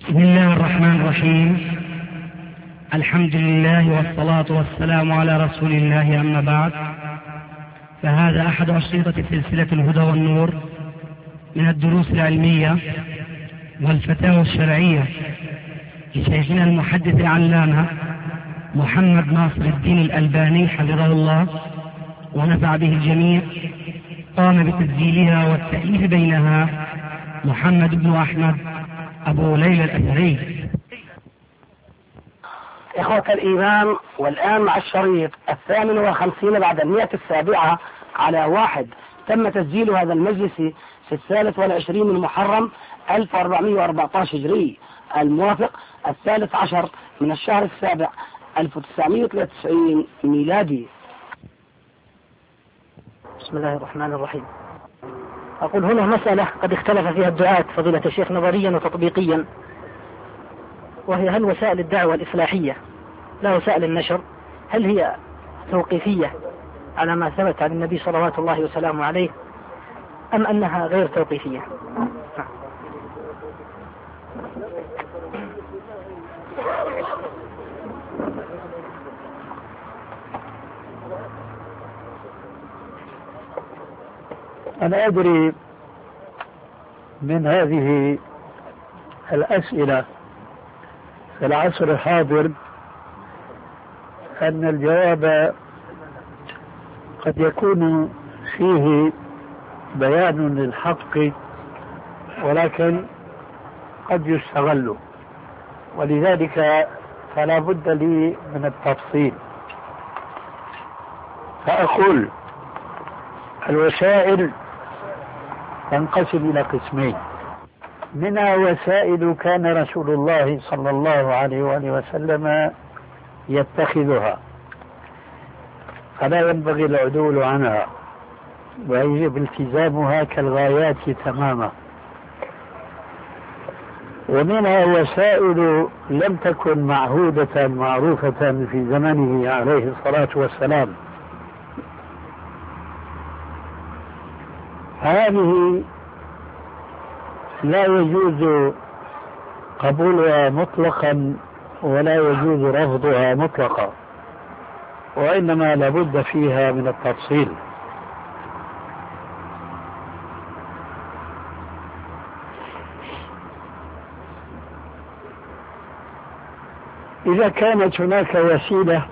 بسم الله الرحمن الرحيم. الحمد لله والصلاة والسلام على رسول الله، أما بعد، فهذا أحد أشرطة سلسلة الهدى والنور من الدروس العلمية والفتاوى الشرعية لشيخنا المحدث العلامة محمد ناصر الدين الألباني حفظه الله ونفع به الجميع. قام بتسجيلها والتأليف بينها محمد بن أحمد أبو ليلى الأثري. إخوة الإيمان، والآن مع الشريط 58 بعد 107 على 1. تم تسجيل هذا المجلس في 23 من محرم 1414 هجري، الموافق 13 من الشهر السابع 1993 ميلادي. بسم الله الرحمن الرحيم. أقول هنا مسألة قد اختلف فيها الدعاة فضيلة الشيخ نظريا وتطبيقيا، وهي هل وسائل الدعوة الإصلاحية لا وسائل النشر هل هي توقيفية على ما ثبت عن النبي صلوات الله وسلامه عليه، أم أنها غير توقيفية؟ أنا أدري من هذه الأسئلة في العصر الحاضر أن الجواب قد يكون فيه بيان للحق، ولكن قد يستغل، ولذلك فلا بد لي من التفصيل. فأقول الوسائل تنقسم إلى قسمين. منها وسائل كان رسول الله صلى الله عليه وآله وسلم يتخذها فلا ينبغي العدول عنها، ويجب التزامها كالغايات تماما. ومنها وسائل لم تكن معهودة معروفة في زمنه عليه الصلاة والسلام، هذه لا يجوز قبولها مطلقا ولا يجوز رفضها مطلقا، وإنما لابد فيها من التفصيل. إذا كانت هناك وسيلة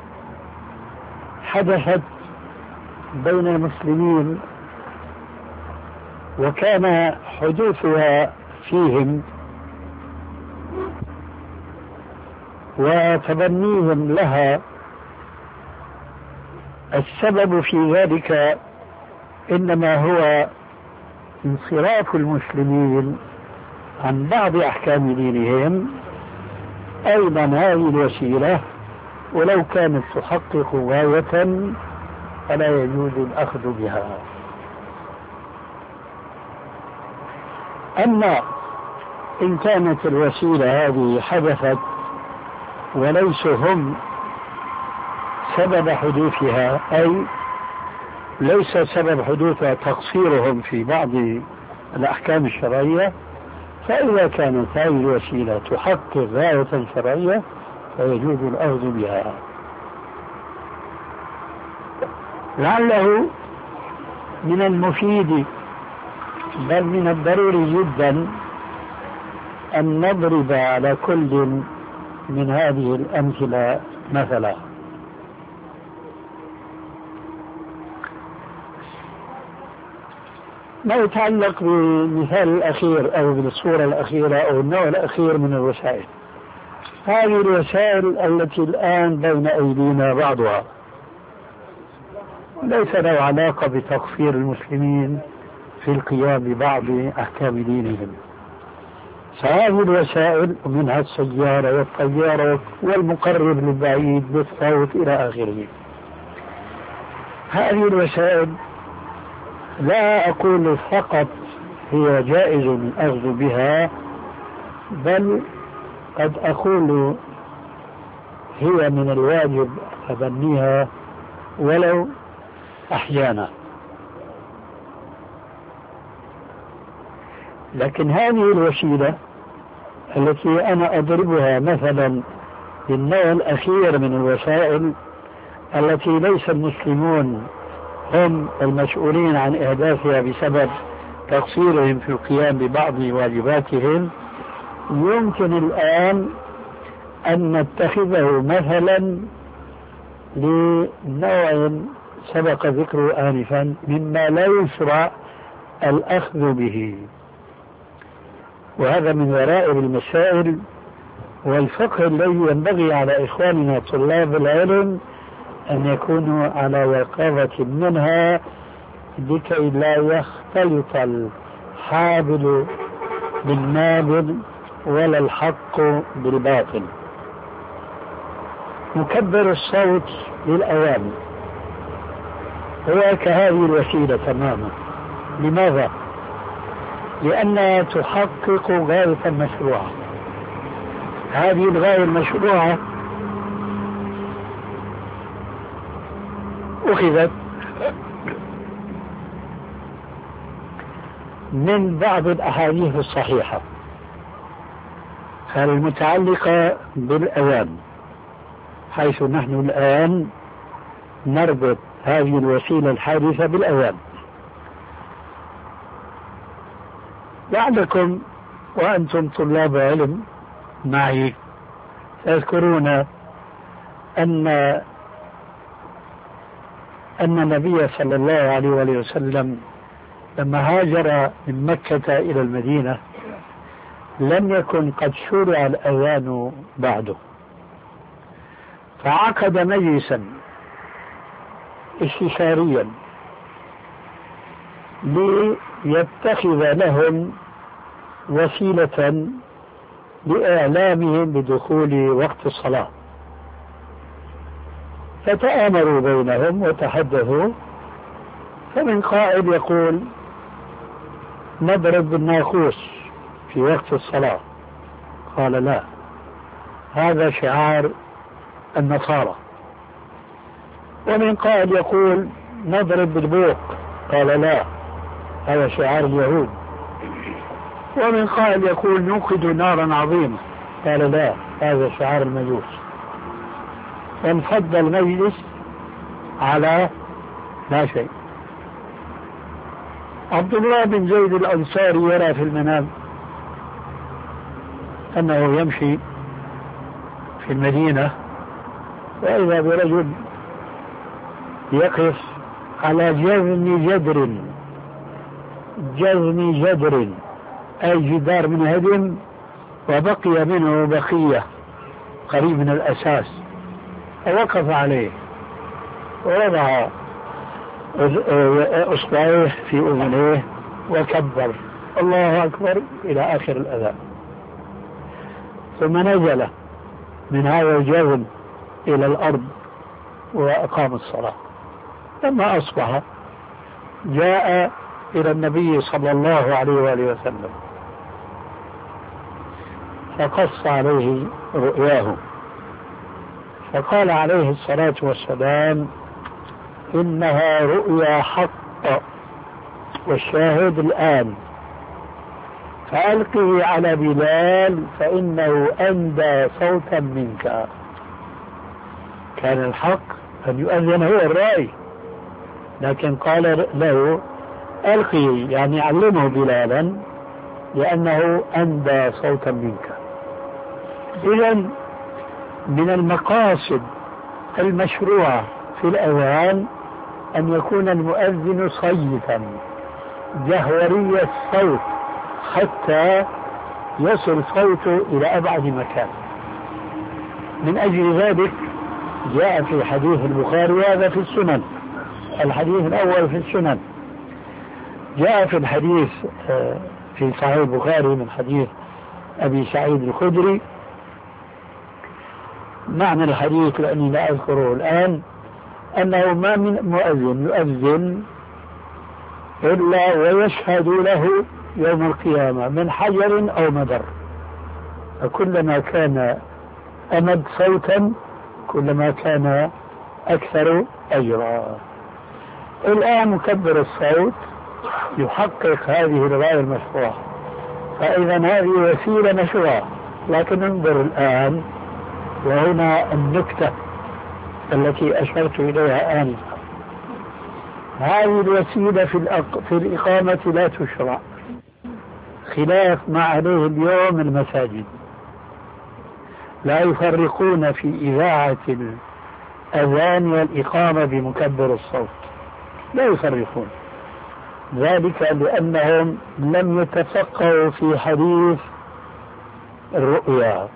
حدثت بين المسلمين وكان حدوثها فيهم وتبنيهم لها السبب في ذلك إنما هو انصراف المسلمين عن بعض أحكام دينهم، أيضا هذه الوسيلة ولو كانت تحقق غاية فلا يجوز الأخذ بها. أما إن كانت الوسيلة هذه حدثت وليسوا هم سبب حدوثها، أي ليس سبب حدوثها تقصيرهم في بعض الأحكام الشرعية، فإذا كانت هذه الوسيلة تحقق غاية شرعية فيجوز الأخذ بها. لعله من المفيد بل من الضروري جدا أن نضرب على كل من هذه الأمثلة مثلا. ما يتعلق بالمثال الأخير أو بالصورة الأخيرة أو النوع الأخير من الوسائل، هذه الوسائل التي الآن بين أيدينا بعضها ليس له علاقة بتقصير المسلمين في القيام ببعض أحكام دينهم، فهذه الوسائل منها السيارة والطيارة والمقرب للبعيد بالصوت إلى آخره. هذه الوسائل لا أقول فقط هي جائز الأخذ بها، بل قد أقول هي من الواجب تبنيها ولو أحيانا. لكن هذه الوسيلة التي أنا أضربها مثلا للنوع الأخير من الوسائل التي ليس المسلمون هم المسؤولين عن إحداثها بسبب تقصيرهم في القيام ببعض واجباتهم، يمكن الآن أن نتخذه مثلا لنوع سبق ذكره آنفا مما لا يشرع الأخذ به، وهذا من ورائب المسائل والفقه الذي ينبغي على إخواننا طلاب العلم أن يكونوا على يقظة منها لكي لا يختلط الحابل بالنابل ولا الحق بالباطل. مكبر الصوت للأوامر هو كهذه الوسيلة تماما. لماذا؟ لأنها تحقق غاية مشروعة. هذه الغاية المشروعة أخذت من بعض الأحاديث الصحيحة المتعلقة بالأذان، حيث نحن الآن نربط هذه الوسيلة الحادثة بالأذان. لعلكم وأنتم طلاب علم معي تذكرون أن النبي صلى الله عليه وسلم لما هاجر من مكة إلى المدينة لم يكن قد شرع الأذان بعده، فعقد مجلسا استشاريا ليتخذ لهم وسيلة لإعلامهم بدخول وقت الصلاة. فتآمروا بينهم وتحدثوا، فمن قائل يقول نضرب بالناقوس في وقت الصلاة، قال لا، هذا شعار النصارى. ومن قائل يقول نضرب بالبوق، قال لا، هذا شعار اليهود. ومن قائل يقول نوقد نارا عظيمة، قال لا، هذا شعار المجوس. وانفض المجلس على لا شيء. عبد الله بن زيد الأنصاري يرى في المنام أنه يمشي في المدينة وإذا برجل يقف على جذن جدر أي جدار من هدم وبقي منه بقية قريب من الأساس، فوقف عليه ووضع أصبعيه في أذنيه وكبر الله أكبر إلى آخر الأذان، ثم نزل من هذا الجذن إلى الأرض وأقام الصلاة. لما أصبح جاء إلى النبي صلى الله عليه وآله وسلم فقص عليه رؤياه، فقال عليه الصلاة والسلام إنها رؤيا حق، والشاهد الآن، فألقه على بلال فإنه أندى صوتا منك. كان الحق أن يؤذن هو الرأي، لكن قال له ألقي، يعني علمه بلالا لأنه أندى صوتا منك. إذن من المقاصد المشروعة في الأذان أن يكون المؤذن صيتا جهوري الصوت حتى يصل صوته إلى أبعد مكان. من أجل ذلك جاء في حديث البخاري، وهذا في السنن، الحديث الأول في السنن، جاء في الحديث في صحيح البخاري من حديث أبي سعيد الخدري، معنى الحديث لأني لا أذكره الآن، أنه ما من مؤذن يؤذن إلا ويشهد له يوم القيامة من حجر أو مدر، فكلما كان أمد صوتا كلما كان أكثر أجرا. الآن مكبر الصوت يحقق هذه الغاية المشروعة، فإذا هذه وسيلة مشروعة لكن انظر الآن، وهنا النكتة التي أشرت إليها آنفا. هذه الوسيلة في الإقامة لا تشرع، خلاف ما عليه اليوم المساجد. لا يفرقون في إذاعة الأذان والإقامة بمكبر الصوت، لا يفرقون، ذلك لأنهم لم يتفقهوا في حديث الرؤيا.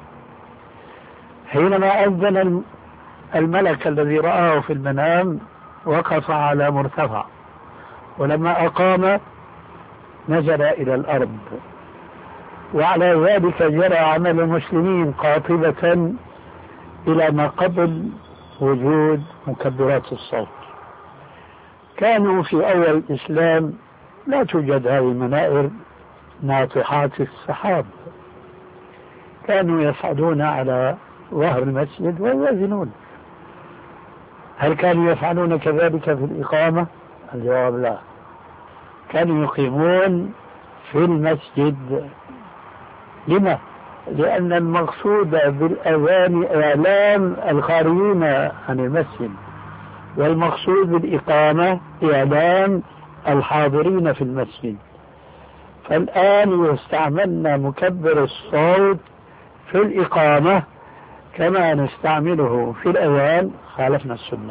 حينما أذن الملك الذي رآه في المنام وقف على مرتفع، ولما أقام نزل إلى الأرض، وعلى ذلك جرى عمل المسلمين قاطبة إلى ما قبل وجود مكبرات الصوت. كانوا في أول الإسلام لا توجد هذه المنائر ناطحات السحاب، كانوا يصعدون على ظهر المسجد ويؤذنون. هل كانوا يفعلون كذلك في الإقامة؟ الجواب لا، كانوا يقيمون في المسجد. لما؟ لأن المقصود بالأذان إعلام الخارجين عن المسجد، والمقصود بالإقامة إعلام الحاضرين في المسجد. فالآن يستعملنا مكبر الصوت في الإقامة كما نستعمله في الأذان، خالفنا السنة.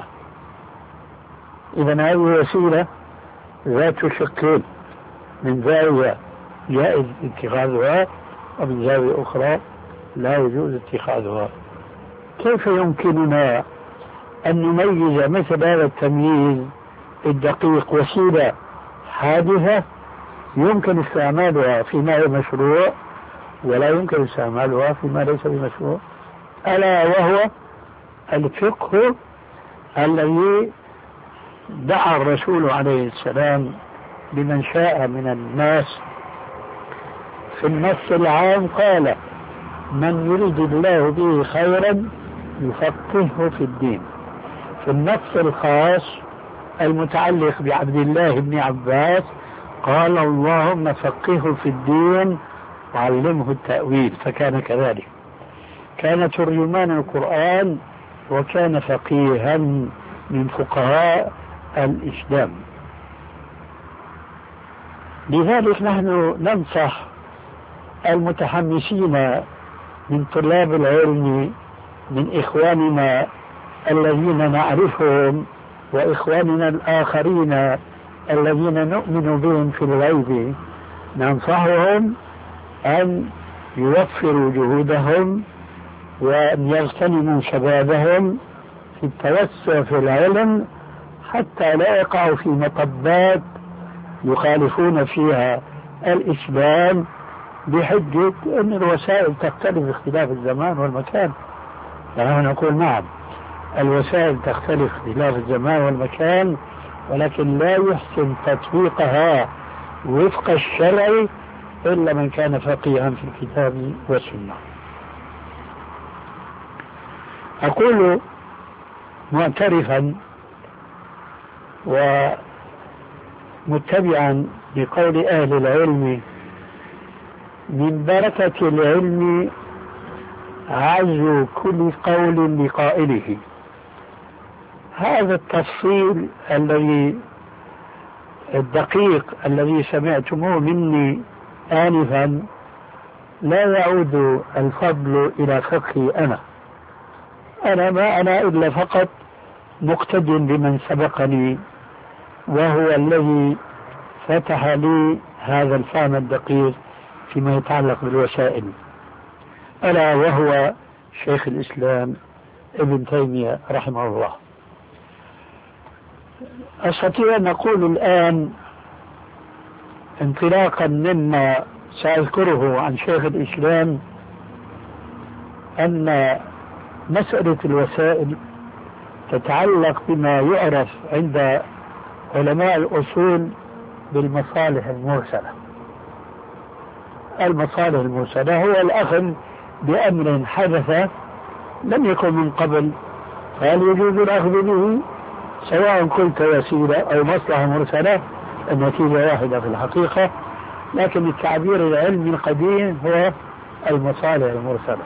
إذن هذه وسيلة ذات شقين، من زاوية جائز اتخاذها ومن زاوية أخرى لا يجوز اتخاذها. كيف يمكننا أن نميز مثل هذا التمييز الدقيق؟ وسيلة حادثة يمكن استعمالها فيما هو مشروع، ولا يمكن استعمالها فيما ليس بمشروع، ألا وهو الفقه الذي دعا الرسول عليه السلام لمن شاء من الناس. في النص العام قال: من يريد الله به خيرا يفقهه في الدين. في النص الخاص المتعلق بعبد الله بن عباس قال: اللهم فقهه في الدين وعلمه التأويل. فكان كذلك، كان ترجمان القرآن وكان فقيها من فقهاء الإسلام. لذلك نحن ننصح المتحمسين من طلاب العلم، من إخواننا الذين نعرفهم وإخواننا الآخرين الذين نؤمن بهم في الغيب، ننصحهم أن يوفروا جهودهم وأن يغتنموا شبابهم في التوسع في العلم، حتى لا يقعوا في مطبات يخالفون فيها الإسلام بحجة أن الوسائل تختلف اختلاف الزمان والمكان. فنحن نقول نعم، الوسائل تختلف اختلاف الزمان والمكان، ولكن لا يحسن تطبيقها وفق الشرع إلا من كان فقيها في الكتاب والسنة. أقول معترفا ومتبعا لقول أهل العلم: من بركة العلم عزو كل قول لقائله. هذا التفصيل الدقيق الذي سمعتموه مني آنفا لا يعود الفضل إلى فقهي أنا ما أنا إلا فقط مقتد بمن سبقني، وهو الذي فتح لي هذا الفهم الدقيق فيما يتعلق بالوسائل، ألا وهو شيخ الإسلام ابن تيمية رحمه الله. أستطيع أن أقول الآن انطلاقا مما سأذكره عن شيخ الإسلام أن مسألة الوسائل تتعلق بما يعرف عند علماء الأصول بالمصالح المرسلة. المصالح المرسلة هو الأخذ بأمر حدث لم يكن من قبل، فهل يجوز الأخذ به سواء قلت وسيلة أو مصلحة مرسلة؟ النتيجة واحدة في الحقيقة، لكن التعبير العلمي القديم هو المصالح المرسلة.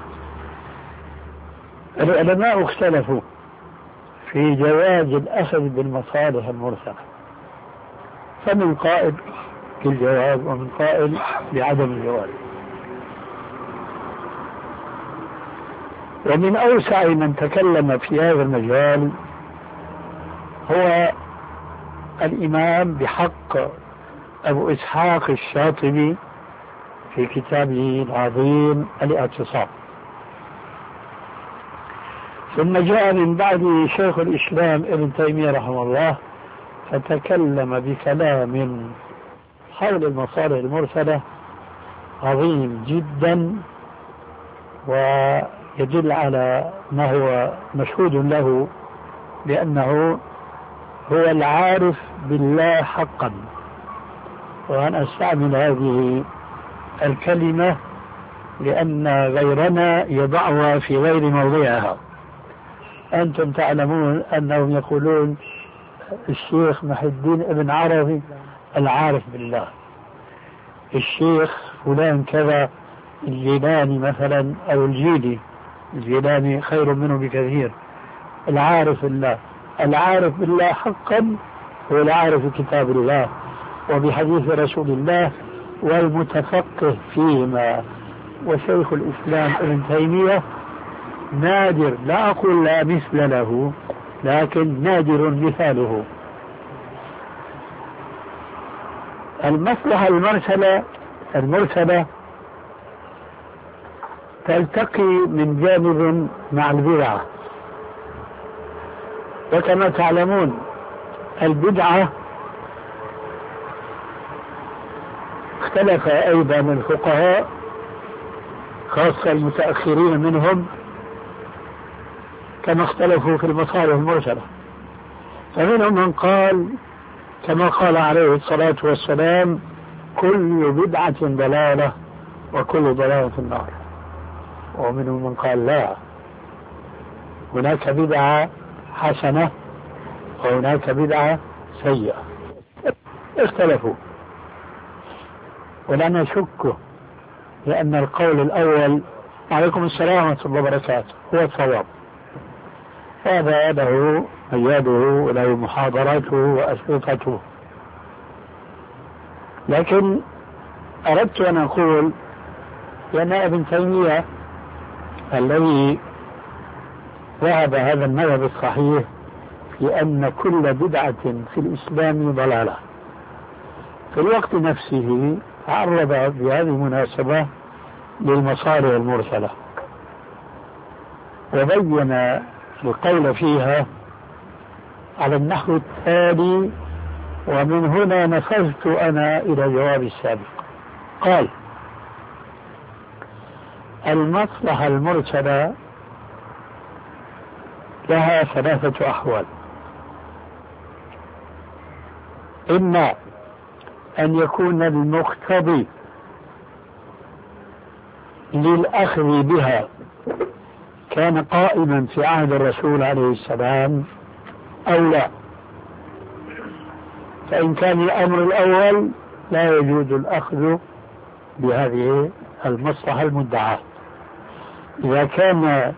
العلماء اختلفوا في جواز الأخذ بالمصالح المرسلة، فمن قائل بالجواز ومن قائل بعدم الجواز. ومن أوسع من تكلم في هذا المجال هو الإمام بحق أبو إسحاق الشاطبي في كتابه العظيم الاعتصام. ثم جاء من بعده شيخ الإسلام ابن تيمية رحمه الله فتكلم بكلام حول المصالح المرسلة عظيم جدا، ويدل على ما هو مشهود له لأنه هو العارف بالله حقا. وأنا أستعمل هذه الكلمة لأن غيرنا يضعها في غير موضعها. أنتم تعلمون أنهم يقولون الشيخ محي الدين ابن عربي العارف بالله، الشيخ فلان كذا الجيلاني مثلا أو الجيلاني خير منه بكثير، العارف بالله. العارف بالله حقا هو العارف بكتاب الله وبحديث رسول الله والمتفقه فيما. وشيخ الإسلام ابن تيمية نادر، لا أقول لا مثل له، لكن نادر مثاله. المصلحة المرسلة تلتقي من جانب مع البدعة، وكما تعلمون البدعة اختلف أيضا الفقهاء خاصة المتأخرين منهم كما اختلفوا في المصالح المرسلة. فمنهم من قال كما قال عليه الصلاة والسلام كل بدعة ضلالة وكل ضلالة في النار. ومنهم من قال لا، هناك بدعة حسنة وهناك بدعة سيئة. اختلفوا، ولا نشك لأن القول الأول عليكم السلام ورحمة الله وبركاته هو الصواب. هذا له أياده وله محاضراته وأشرطته. لكن أردت أن أقول لأن ابن تيمية الذي ذهب هذا المذهب الصحيح في أن كل بدعة في الإسلام ضلالة، في الوقت نفسه تعرض بهذه المناسبة للمصالح المرسلة وبين القول فيها على النحو التالي، ومن هنا نفذت أنا إلى جواب السابق. قال المصلحة المرسلة لها ثلاثة أحوال: إما أن يكون المقتضي للأخذ بها كان قائما في عهد الرسول عليه السلام أو لا. فإن كان الأمر الأول لا يجوز الأخذ بهذه المصلحة المدعاة. إذا كان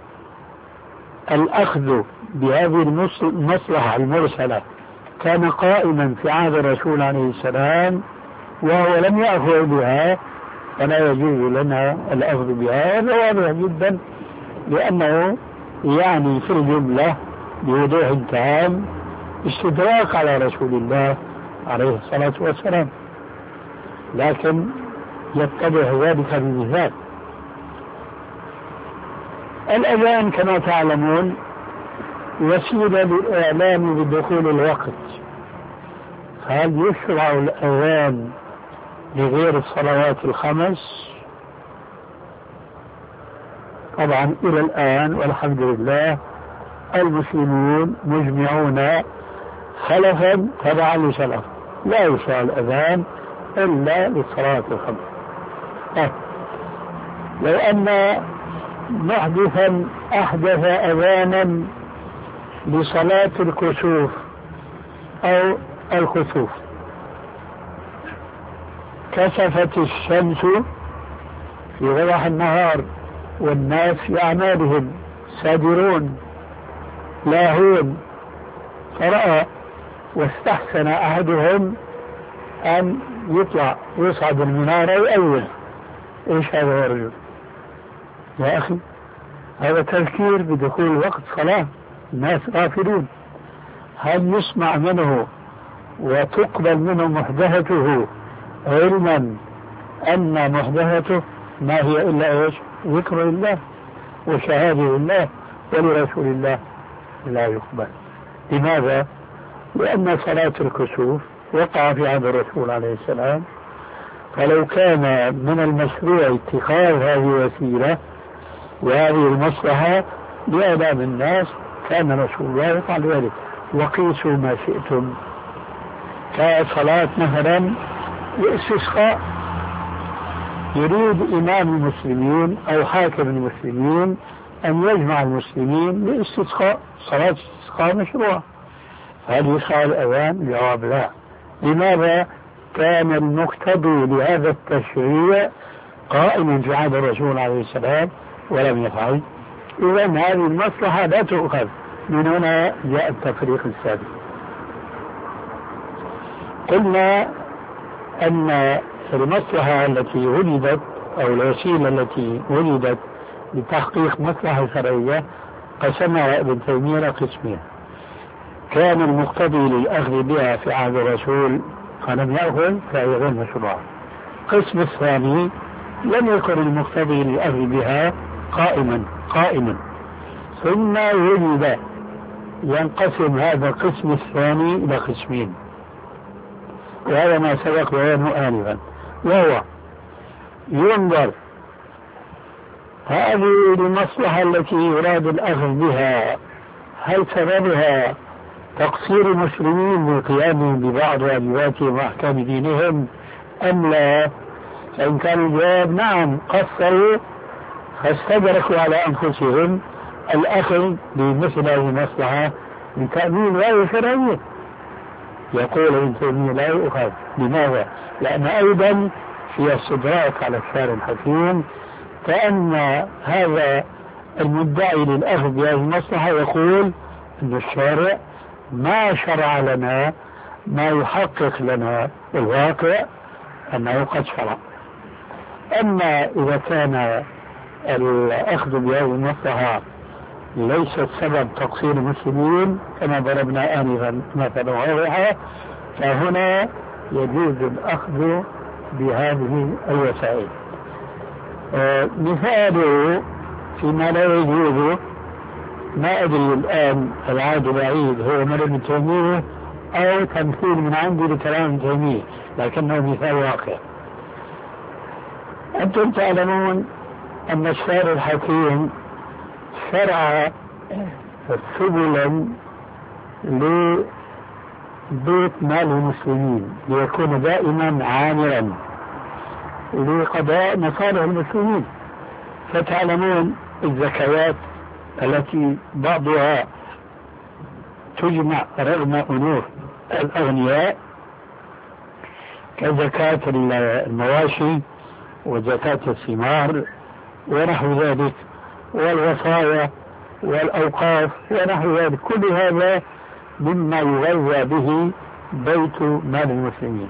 الأخذ بهذه المصلحة المرسلة كان قائما في عهد الرسول عليه السلام وهو لم يأخذ بها فلا يجوز لنا الأخذ بها. هذا واضح جدا، لأنه يعني في الجملة بوضوح تام استدراك على رسول الله عليه الصلاة والسلام، لكن يتضح ذلك بمثال. الأذان كما تعلمون وسيلة للإعلام بدخول الوقت، فهل يشرع الأذان لغير الصلوات الخمس؟ طبعا إلى الآن والحمد لله المسلمون مجمعون خلفا تبعا لسلف لا يشرع الأذان إلا للصلوات الخمس. لو أن محدثا أحدث أذانا لصلاة الكسوف أو الخسوف، كسفت الشمس في وضح النهار والناس في أعمالهم سادرون لاهون، فرأى واستحسن أحدهم أن يطلع يصعد المنارة ويأول. إيش هذا يا رجل؟ يا أخي هذا تذكير بدخول وقت صلاة، الناس غافلون. هل يسمع منه وتقبل منه محدثته علما أن محدثته ما هي إلا إيش؟ ذكر الله وشهادة لله ولرسول الله، لا يقبل. لماذا؟ لأن صلاة الكسوف وقع في عهد الرسول عليه السلام، فلو كان من المشروع اتخاذ هذه وسيلة وهذه المصلحة لآداب الناس كان رسول الله يفعل ذلك. وقيسوا ما شئتم، كصلاة مثلا الاستسقاء، يريد إمام المسلمين أو حاكم المسلمين أن يجمع المسلمين لاستسقاء، صلاة الاستسقاء مشروع، هل يشرع الأذان؟ جواب لا. لماذا؟ كان المقتضي لهذا التشريع قائما في عهد الرسول عليه السلام ولم يفعل. إذا هذه المصلحة لا تؤخذ. من هنا جاء التفريق الثاني. قلنا أن المصلحة التي ولدت أو الوسيلة التي ولدت لتحقيق مصلحة شرعية قسمها ابن تيمية قسمين. كان المقتضي للأخذ بها في عهد الرسول فلم يأخذ فهي غير مشروعة. القسم الثاني لم يكن المقتضي للأخذ بها قائما ثم وجد. ينقسم هذا القسم الثاني إلى قسمين، وهذا ما سبق بيانه آنفا، وهو ينظر هذه المصلحة التي يراد الأخذ بها هل سببها تقصير المسلمين بالقيام ببعض واجباتهم وأحكام دينهم أم لا؟ فإن كان الجواب نعم قصروا فاستدركوا على أنفسهم الأخذ بمثل هذه المصلحة لتأمين غاية شرعية، يقول ابن تيمية لا يؤخذ. لماذا؟ لأن أيضا في استدراك على الشارع الحكيم، كأن هذا المدعي للأخذ بهذه المصلحة يقول أن الشارع ما شرع لنا ما يحقق لنا الواقع أنه قد شرع. أما إذا كان الأخذ بهذه المصلحة ليست سبب تقصير المسلمين كما ضربنا آنفا مثلا واضحة، فهنا يجوز الأخذ بهذه الوسائل. مثاله فيما لا يجوز، ما أدري الآن العاد بعيد هو من ابن تيمية أو تمثيل من عندي لكلام ابن تيمية، لكنه مثال واقع. أنتم تعلمون أن الشارع الحكيم شرع سبلا لبيت مال المسلمين ليكون دائما عامرا لقضاء مصالح المسلمين. فتعلمون الزكوات التي بعضها تجمع رغم أنوف الأغنياء كزكاة المواشي وزكاة الثمار ونحو ذلك والوصايا والأوقاف ونحو ذلك، كل هذا مما يغذى به بيت مال المسلمين.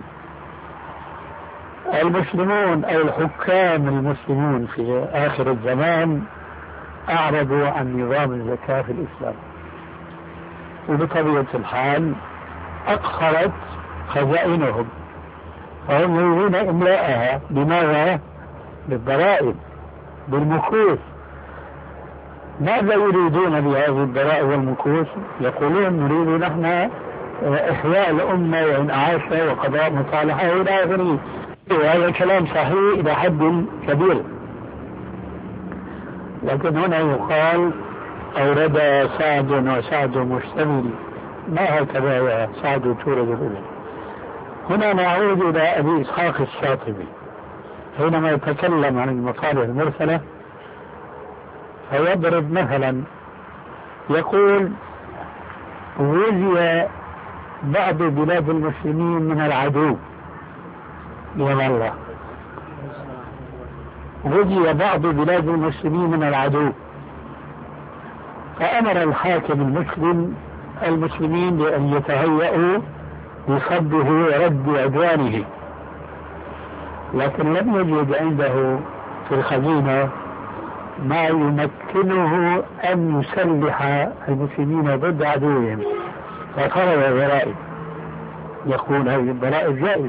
المسلمون أو الحكام المسلمون في آخر الزمان أعرضوا عن نظام الزكاة في الإسلام، وبطبيعة الحال أقصرت خزائنهم، فهم يريدون إملاءها. بماذا؟ بالضرائب، بالمكوس. ماذا يريدون بهذه الضرائب والمكوس؟ يقولون نريد نحن إحياء الأمة وإنعاشها وقضاء مصالحها إلى آخره. وهذا كلام صحيح إلى حد كبير، لكن هنا يقال أورد سعد وسعد مشتمل، ما هكذا يا سعد تورد الأولى. هنا نعود إلى أبي إسحاق الشاطبي حينما يتكلم عن المصالح المرسلة، فيضرب مثلا يقول وزي بعض بلاد المسلمين من العدو من الله، غزي بعض بلاد المسلمين من العدو، فأمر الحاكم المسلمين بأن يتهيئوا لصده ورد عدوانه، لكن لم يجد عنده في الخزينة ما يمكنه أن يسلح المسلمين ضد عدوهم، فقرر الضرائب. يقول هذه الضرائب جائزة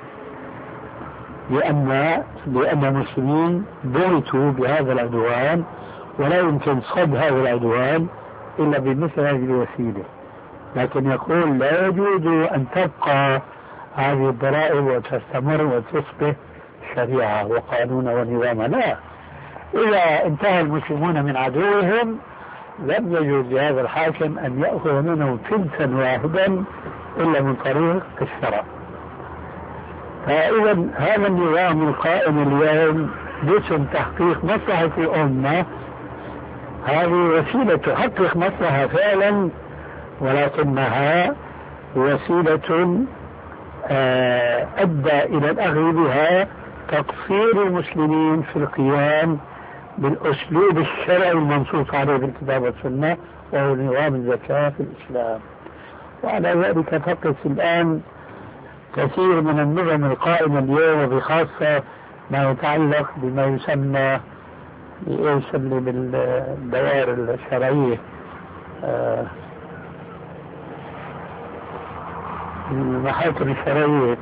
لأن المسلمين بغتوا بهذا العدوان، ولا يمكن صد هذا العدوان إلا بمثل هذه الوسيلة. لكن يقول لا يجوز أن تبقى هذه الضرائب وتستمر وتصبح شريعة وقانونا ونظاما، لا. إذا انتهى المسلمون من عدوهم لم يجوز لهذا الحاكم أن يأخذ منه تلتا واحدا إلا من طريق الشرع. فإذا هذا النظام القائم اليوم باسم تحقيق مصلحة الأمة، هذه وسيلة تحقق مصلحة فعلا، ولكنها وسيلة أدى إلى الأخذ بها تقصير المسلمين في القيام بالأسلوب الشرعي المنصوص عليه في الكتاب والسنة، وهو نظام الزكاة في الإسلام. وعلى ذلك تقف الآن كثير من النظم القائمة اليوم، وبخاصة ما يتعلق بما يسمى بالدوائر الشرعية، المحاكم الشرعية،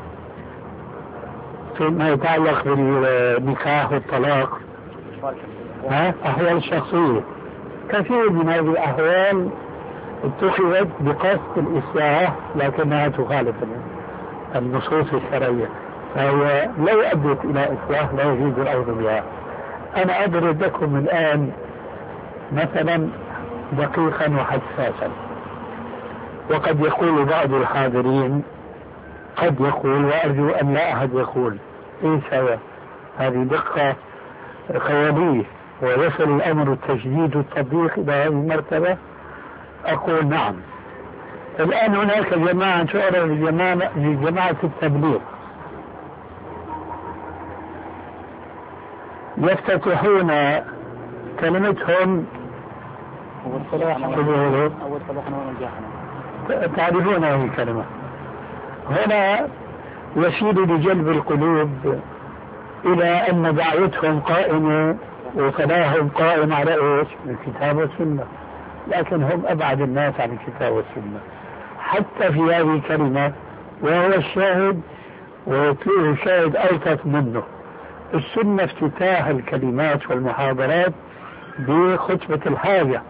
فيما يتعلق بالنكاح والطلاق، أحوال الشخصية. كثير من هذه الأحوال اتخذت بقصد الإصلاح لكنها تخالف النصوص الشرعية، فهي لو أدت إلى إصلاح لا يجوز الأخذ بها. أنا أضرب لكم الآن مثلا دقيقا وحساسا، وقد يقول بعض الحاضرين، قد يقول وأرجو أن لا أحد يقول إيش هذه دقة خيالية ويصل الأمر التجديد والتطبيق إلى هذه المرتبة. أقول نعم. الآن هناك جماعة تعرف بجماعة التبليغ، يفتتحون كلمتهم تعرفون هذه الكلمة، هنا يسير بجلب القلوب إلى أن دعوتهم قائمة وفلاحهم قائم على إيش؟ الكتاب والسنة، لكن هم أبعد الناس عن الكتاب والسنة حتى في هذه الكلمة، وهو الشاهد ويطلعه شاهد ألطف منه. السنة افتتاح الكلمات والمحاضرات بخطبة الحاجة،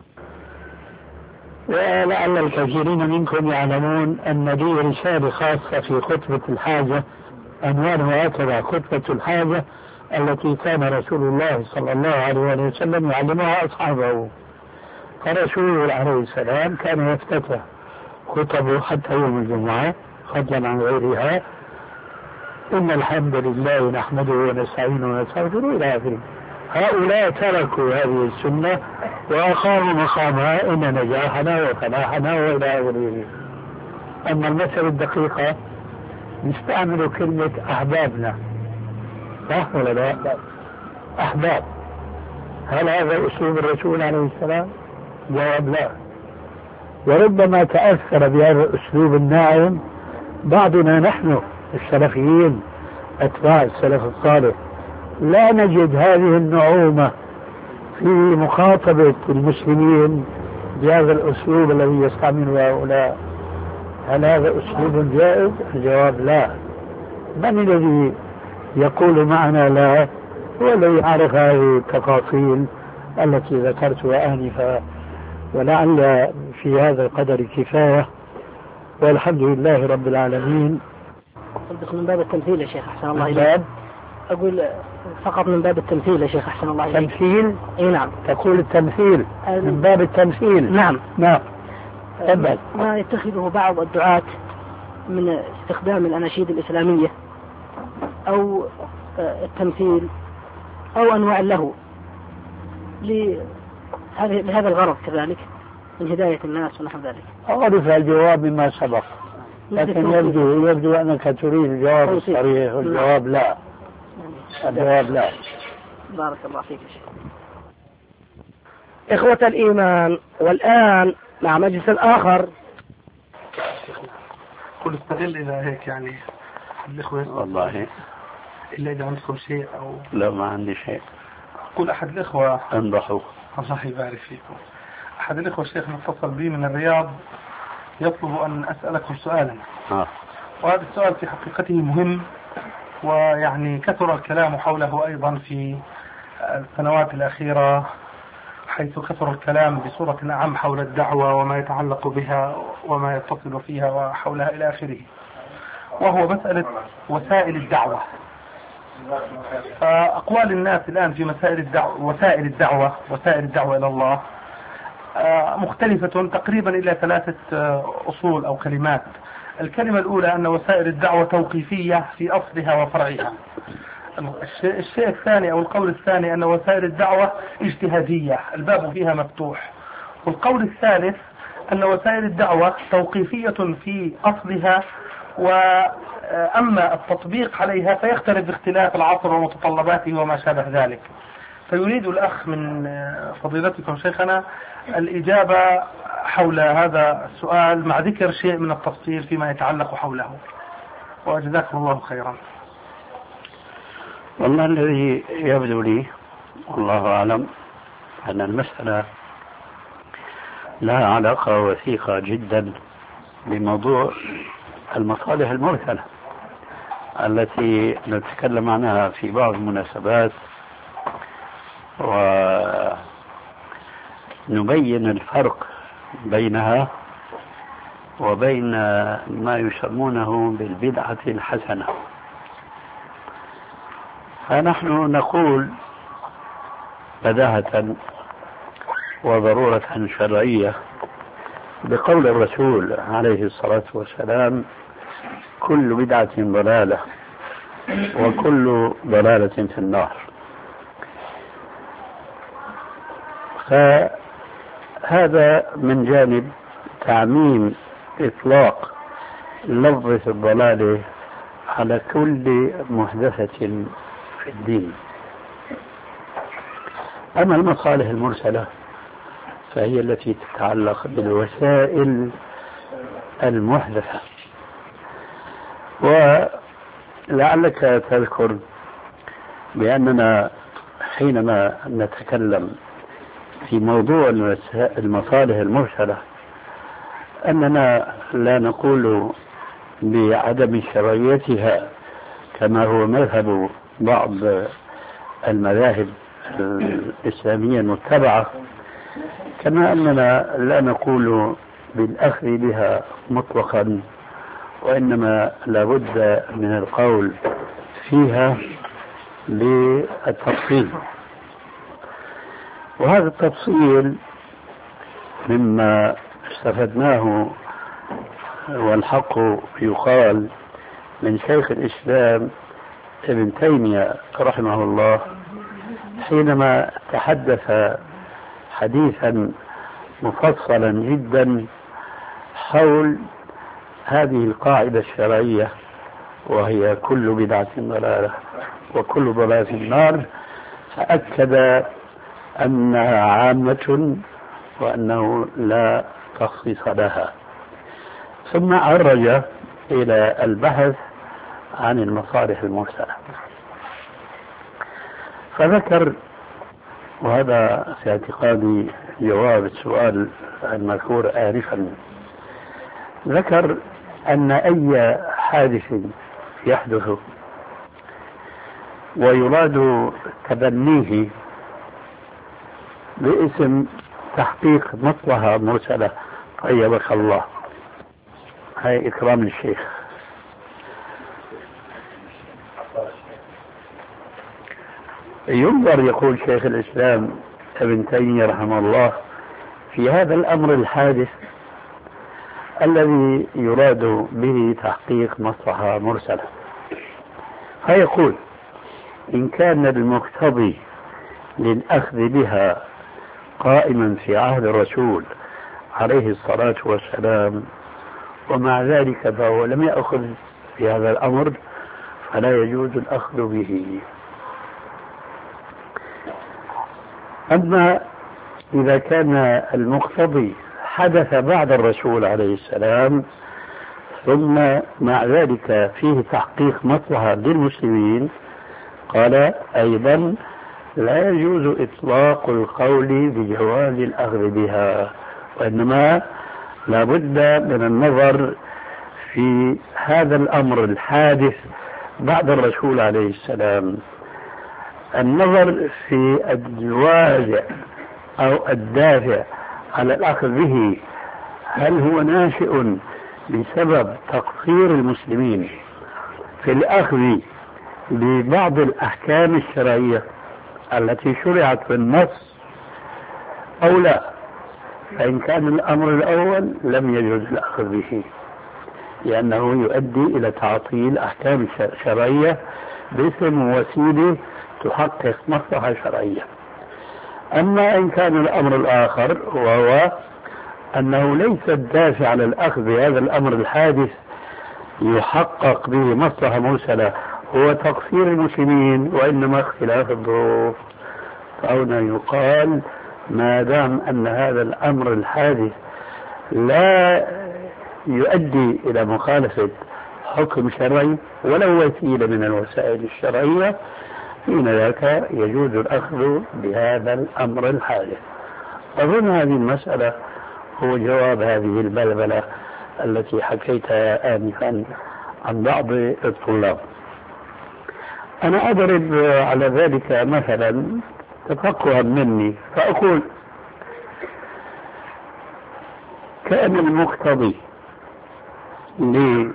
ولعل الكثيرين منكم يعلمون أن لي رسالة خاصة في خطبة الحاجة عنوانها هكذا: خطبة الحاجة التي كان رسول الله صلى الله عليه وسلم يعلمها أصحابه. فرسوله عليه السلام كان يفتتح خطبه حتى يوم الجمعة فضلا عن غيرها: إن الحمد لله نحمده ونستعينه ونستغفره إلى آخره. هؤلاء تركوا هذه السنة وأقاموا مقامها إن نجاحنا وفلاحنا وإلى آخره. أما المسألة الدقيقة نستعمل كلمة أحبابنا، صح ولا لا؟ أحباب، هل هذا أسلوب الرسول عليه السلام؟ جواب لا. وربما تأثر بهذا الأسلوب الناعم بعضنا نحن السلفيين أتباع السلف الصالح، لا نجد هذه النعومة في مخاطبة المسلمين بهذا الأسلوب الذي يستعمله هؤلاء. هل هذا أسلوب جائز؟ الجواب لا. من الذي يقول معنا لا؟ هو الذي يعرف هذه التفاصيل التي ذكرتها آنفا، ولعل في هذا القدر كفاية، والحمد لله رب العالمين. بس من باب التمثيل يا شيخ أحسن الله إليك. أقول فقط من باب التمثيل يا شيخ أحسن الله إليك. تمثيل؟ إيه نعم. تقول التمثيل من باب التمثيل؟ نعم نعم. ما يتخذه بعض الدعاة من استخدام الأناشيد الإسلامية أو التمثيل أو أنواع له لهذا الغرض كذلك من هداية الناس ونحو ذلك. أعرف الجواب مما سبق، لكن يبدو أنك تريد الجواب الصريح، والجواب لا. الجواب لا. بارك الله فيك شيخ. إخوة الإيمان، والآن مع مجلس آخر. قل استغل إذا هيك يعني الإخوة والله إلا إذا عندكم شيء أو لا ما عندي شيء. قل أحد الإخوة انضحوا. الله يبارك فيكم. أحد الإخوة الشيخ اتصل بي من الرياض يطلب أن أسألكم سؤالا. وهذا السؤال في حقيقته مهم، ويعني كثر الكلام حوله أيضا في السنوات الأخيرة، حيث كثر الكلام بصورة أعم حول الدعوة وما يتعلق بها وما يتصل فيها وحولها إلى آخره، وهو مسألة وسائل الدعوة. فأقوال الناس الآن في وسائل الدعوة إلى الله مختلفة تقريبا إلى 3 أصول أو كلمات. الكلمة الأولى أن وسائل الدعوة توقيفية في أصلها وفرعها. الشيء الثاني أو القول الثاني أن وسائل الدعوة اجتهادية، الباب فيها مفتوح. والقول الثالث أن وسائل الدعوة توقيفية في أصلها، وأما التطبيق عليها فيختلف باختلاف العصر ومتطلباته وما شابه ذلك. فيريد الأخ من فضيلتكم شيخنا الإجابة حول هذا السؤال مع ذكر شيء من التفصيل فيما يتعلق حوله، وجزاكم الله خيرا. والله الذي يبدو لي والله أعلم أن المسألة لها علاقة وثيقة جدا بموضوع المصالح المرسلة التي نتكلم عنها في بعض المناسبات، ونبين الفرق بينها وبين ما يسمونه بالبدعة الحسنة. فنحن نقول بداهة وضرورة شرعية بقول الرسول عليه الصلاة والسلام: كل بدعة ضلالة وكل ضلالة في النار. فهذا من جانب تعميم إطلاق لفظة الضلالة على كل محدثة في الدين. أما المصالح المرسلة فهي التي تتعلق بالوسائل المحدثة. ولعلك تذكر بأننا حينما نتكلم في موضوع المصالح المرسلة أننا لا نقول بعدم شرعيتها كما هو مذهب بعض المذاهب الإسلامية المتبعة، كما أننا لا نقول بالأخذ بها مطلقا، وإنما لابد من القول فيها بالتفصيل. وهذا التفصيل مما استفدناه والحق يقال من شيخ الإسلام ابن تيمية رحمه الله حينما تحدث حديثا مفصلا جدا حول هذه القاعدة الشرعية، وهي كل بدعة ضلالة وكل ضلالة في النار، فأكد أنها عامة وأنه لا تخصيص لها، ثم عرج إلى البحث عن المصالح المرسلة. فذكر، وهذا في اعتقادي جواب السؤال المذكور آنفا، ذكر أن أي حادث يحدث ويراد تبنيه باسم تحقيق مصلحة مرسلة طيبك الله، هاي إكرام الشيخ، ينظر يقول شيخ الإسلام ابن تيمية رحمه الله في هذا الأمر الحادث الذي يراد به تحقيق مصلحة مرسلة، فيقول: إن كان المقتضي للأخذ بها قائما في عهد الرسول عليه الصلاة والسلام ومع ذلك فهو لم يأخذ بهذا الأمر فلا يجوز الأخذ به. أما إذا كان المقتضي حدث بعد الرسول عليه السلام ثم مع ذلك فيه تحقيق مصلحة للمسلمين، قال أيضا لا يجوز إطلاق القول بجواز الأخذ بها، وإنما لا بد من النظر في هذا الأمر الحادث بعد الرسول عليه السلام، النظر في الجواز أو الدافع على الأخذ به، هل هو ناشئ بسبب تقصير المسلمين في الأخذ ببعض الأحكام الشرعية التي شرعت في النص أو لا؟ فإن كان الأمر الأول لم يجوز الأخذ به، لأنه يؤدي إلى تعطيل أحكام شرعية باسم وسيلة تحقق مصلحة شرعية. أما إن كان الأمر الآخر وهو أنه ليس الدافع على الأخذ بهذا الأمر الحادث يحقق به مصلحة مرسلة هو تقصير المسلمين وإنما اختلاف الظروف، فهنا يقال ما دام أن هذا الأمر الحادث لا يؤدي إلى مخالفة حكم شرعي ولو وسيلة من الوسائل الشرعية، حين ذاك يجوز الأخذ بهذا الأمر الحادث. أظن هذه المسألة هو جواب هذه البلبلة التي حكيتها آنفا عن بعض الطلاب. أنا أضرب على ذلك مثلا تفقها مني فأقول كان المقتضي لأن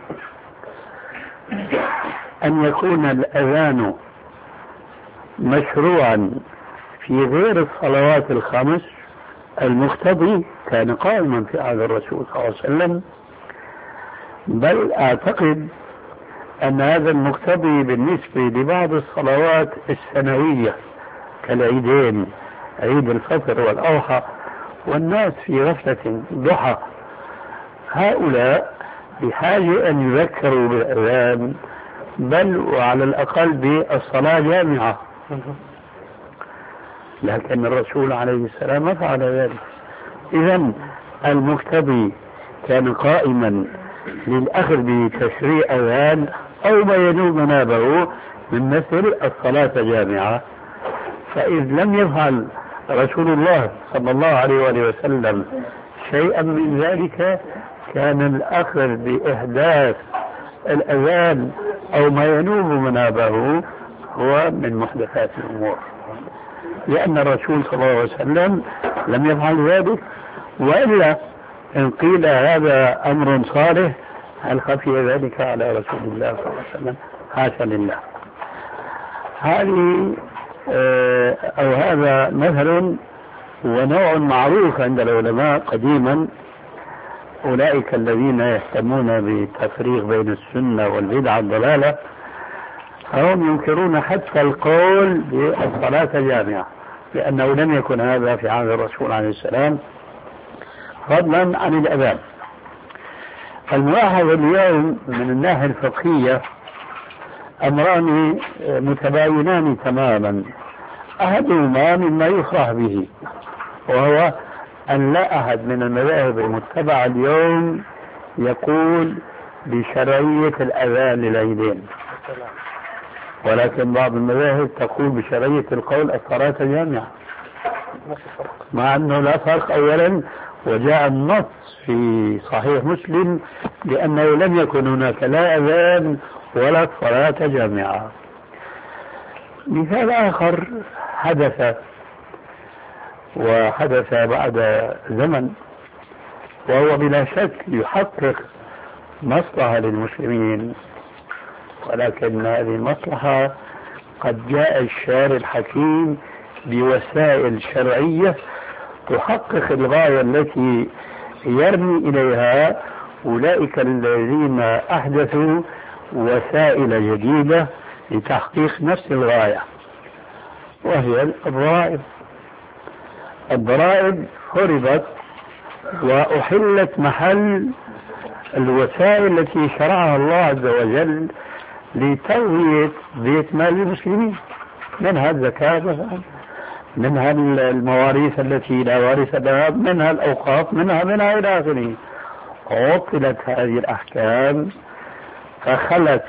يكون الأذان مشروعا في غير الصلوات الخمس، المقتضي كان قائما في عهد الرسول صلى الله عليه وسلم، بل أعتقد أن هذا المقتضي بالنسبة لبعض الصلوات السنوية كالعيدين، عيد الفطر والأضحى، والناس في غفلة ضحى، هؤلاء بحاجة أن يذكروا بالأذان بل وعلى الأقل بالصلاة جامعة، لكن الرسول عليه السلام ما فعل ذلك. إذن المقتضي كان قائما للأخذ بتشريع أذان أو ما ينوب منابه من مثل الصلاة جامعة، فإذ لم يفعل رسول الله صلى الله عليه وآله وسلم شيئا من ذلك كان الأخذ بإحداث الأذان أو ما ينوب منابه هو من محدثات الأمور، لأن الرسول صلى الله عليه وسلم لم يفعل ذلك. وإلا إن قيل هذا أمر صالح هل خفي ذلك على رسول الله صلى الله عليه وسلم؟ حاشا لله. هذه أو هذا مثل ونوع معروف عند العلماء قديما، أولئك الذين يهتمون بتفريق بين السنة والبدعة الضلالة فهم ينكرون حتى القول بالصلاة جامعة، لأنه لم يكن هذا في عهد الرسول عليه السلام، فضلا عن الأذان. الملاحظ اليوم من الناحية الفقهية أمران متباينان تماما، أحدهما مما يفرح به، وهو أن لا أحد من المذاهب المتبعة اليوم يقول بشرعية الأذان للعيدين، ولكن بعض المذاهب تقول بشرعية القول الصلاة جامعة، مع أنه لا فرق. أولا وجاء النص في صحيح مسلم لأنه لم يكن هناك لا أذان ولا صلاة جامعة. مثال آخر حدث وحدث بعد زمن، وهو بلا شك يحقق مصلحة للمسلمين، ولكن هذه المصلحة قد جاء الشارع الحكيم بوسائل شرعية تحقق الغاية التي يرمي إليها أولئك الذين أحدثوا وسائل جديدة لتحقيق نفس الغاية، وهي الضرائب. الضرائب فرضت وأحلت محل الوسائل التي شرعها الله عز وجل لتغذية بيت مال المسلمين، منها الزكاة مثلا، منها المواريث التي لا وارث لها، منها الأوقاف، منها إلى آخره. عطلت هذه الأحكام فخلت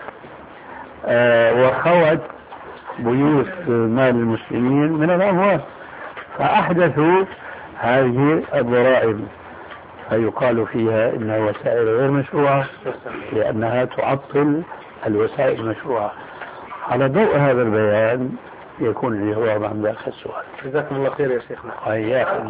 وخوت بيوت مال المسلمين من الأموال، فأحدثوا هذه الضرائب، فيقال فيها إنها وسائل غير مشروعة لأنها تعطل الوسائل المشروعة. على ضوء هذا البيان يكون الجواب عن ذاك السؤال. جزاكم الله خير يا شيخنا. وإياكم.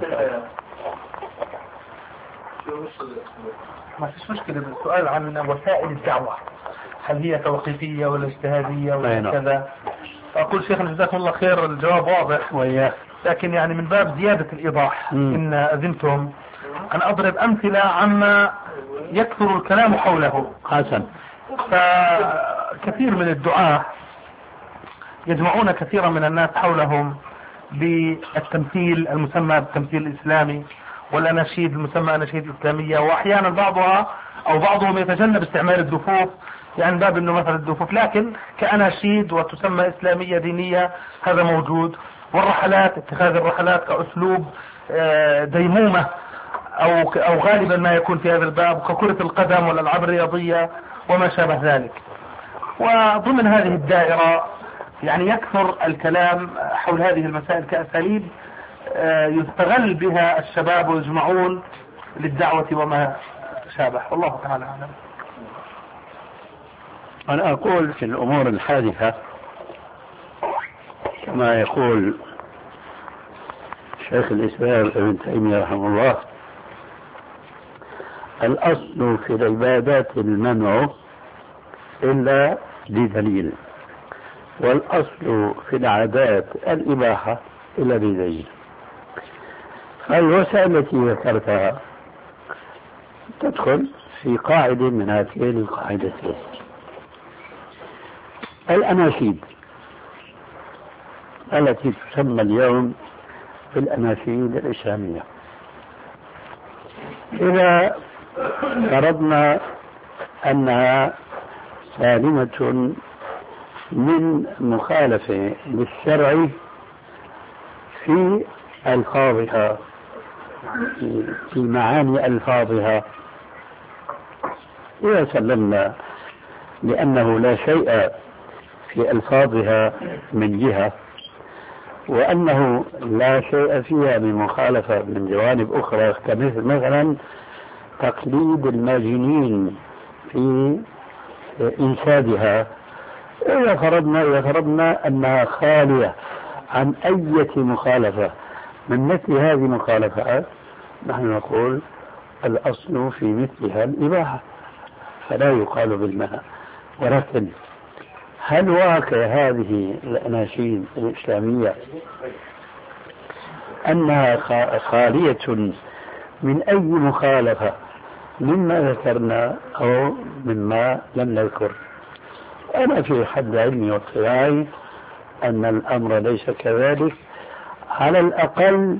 ما فيش مشكلة بالسؤال عن وسائل الدعوة، هل هي توقيفية ولا اجتهادية ولا كذا؟ أقول شيخنا جزاكم الله خير، الجواب واضح، لكن يعني من باب زيادة الإيضاح إن أذنتم أن أضرب أمثلة عما يكثر الكلام حوله. حسن. فكثير من الدعاة يجمعون كثيرا من الناس حولهم بالتمثيل المسمى بالتمثيل الإسلامي، والأناشيد المسمى أناشيد إسلامية، وأحيانا بعضهم يتجنب استعمال الدفوف، يعني باب أنه مثلا الدفوف لكن كأناشيد وتسمى إسلامية دينية، هذا موجود. والرحلات، اتخاذ الرحلات كأسلوب ديمومة أو غالبا ما يكون في هذا الباب، ككرة القدم والألعاب الرياضية وما شابه ذلك. وضمن هذه الدائرة يعني يكثر الكلام حول هذه المسائل كأساليب يستغل بها الشباب ويجمعون للدعوة وما شابه، والله تعالى أعلم. أنا أقول في الأمور الحادثة كما يقول شيخ الإسلام ابن تيمية رحمه الله: الأصل في العبادات المنع إلا لدليل، والأصل في العادات الإباحة إلا لدليل. الوسائل التي ذكرتها تدخل في قاعدة من هاتين القاعدتين. الأناشيد التي تسمى اليوم بالأناشيد الإسلامية، إذا فرضنا أنها سالمة من مخالفة للشرع في ألفاظها، في معاني ألفاظها، إذا سلمنا لأنه لا شيء في ألفاظها من جهة، وأنه لا شيء فيها من مخالفة من جوانب أخرى، كمثل مثلا تقليد الماجنين في إنشادها، إذا فرضنا أنها خالية عن أي مخالفة من مثل هذه المخالفات، نحن نقول الأصل في مثلها الإباحة، فلا يقال بالمنع. ولكن هل واقع هذه الأناشيد الإسلامية أنها خالية من أي مخالفة مما ذكرنا أو مما لم نذكر؟ أنا في حد علمي واطلاعي أن الأمر ليس كذلك. على الأقل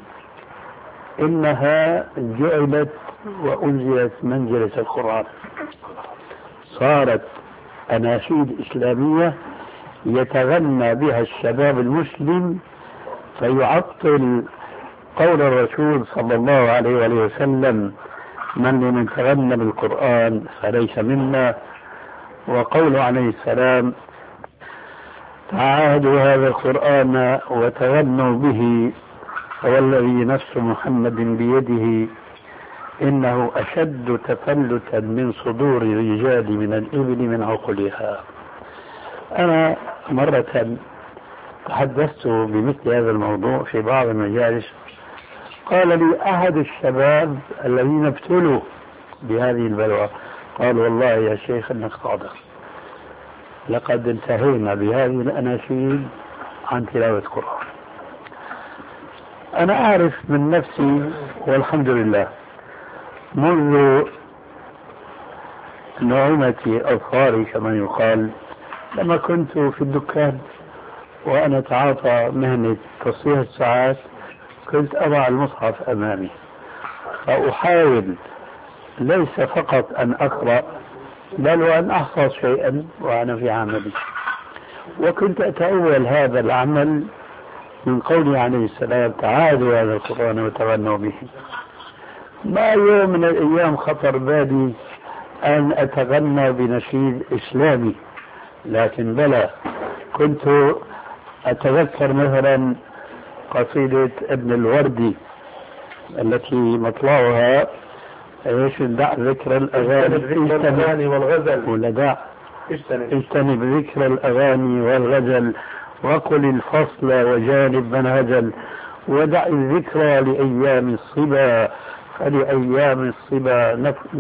إنها جعلت وأنزلت منزلة القرآن، صارت أناشيد إسلامية يتغنى بها الشباب المسلم، فيعطل قول الرسول صلى الله عليه وآله وسلم: من تغنى بالقرآن فليس منا، وقوله عليه السلام: تعاهدوا هذا القرآن وتغنوا به، فوالذي نفس محمد بيده إنه أشد تفلتا من صدور الرجال من الإبل من عقلها. أنا مرة تحدثت بمثل هذا الموضوع في بعض المجالس، قال لي أحد الشباب الذين ابتلوا بهذه البلوى، قال: والله يا شيخ أنك صادق، لقد انتهينا بهذه الأناشيد عن تلاوة القرآن. أنا أعرف من نفسي والحمد لله منذ نعومة أظفاري كما يقال، لما كنت في الدكان وأنا أتعاطى مهنة تصحيح الساعات، كنت أضع المصحف أمامي فأحاول ليس فقط أن أقرأ بل وأن أحفظ شيئا وأنا في عملي، وكنت أتأول هذا العمل من قوله عليه السلام تعالوا هذا القرآن وتغنوا به. ما يوم من الأيام خطر بالي أن أتغنى بنشيد إسلامي، لكن بلى كنت أتذكر مثلا قصيدة ابن الوردي التي مطلعها ايش؟ دع ذكر الأغاني والغزل، ولا دع اجتنب ذكر الأغاني والغزل وقل الفصل وجانب من هزل، ودع الذكرى لأيام الصبا فلأيام الصبا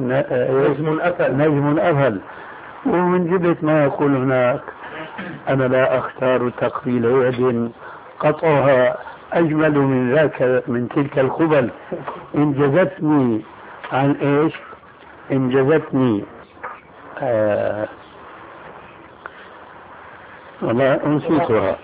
نجم أفل. ومن جبت ما يقول هناك أنا لا أختار تقبيل يد قطعها أجمل من ذاك من تلك القبل، إن جزتني عن إيش؟ إن جزتني والله نسيتها.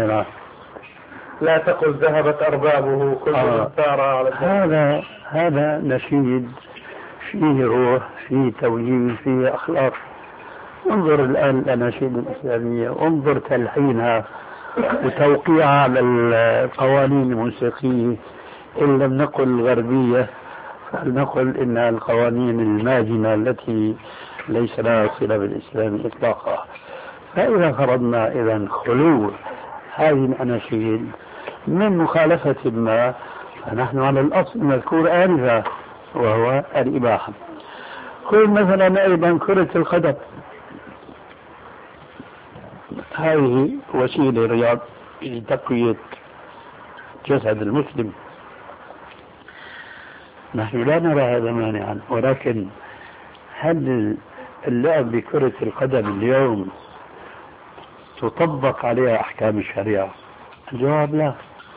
لا تقل ذهبت أربابه كل من سار على هذا نشيد فيه روح، فيه توجيه، فيه أخلاق. انظر الآن الأناشيد الإسلامية، انظر تلحينها وتوقيعها على القوانين الموسيقية، إن لم نقل غربية فلنقل إنها القوانين الماجنة التي ليس لها صلة بالإسلام إطلاقا. فإذا فرضنا إذا خلو هذه الأناشيد من مخالفة ما، فنحن على الأصل المذكور آنفا وهو الإباحة. قل مثلا أيضا كرة القدم، هذه وسيلة رياض لتقوية جسد المسلم، نحن لا نرى هذا مانعا، ولكن هل اللعب بكرة القدم اليوم تطبق عليها أحكام الشريعة؟ الجواب لا.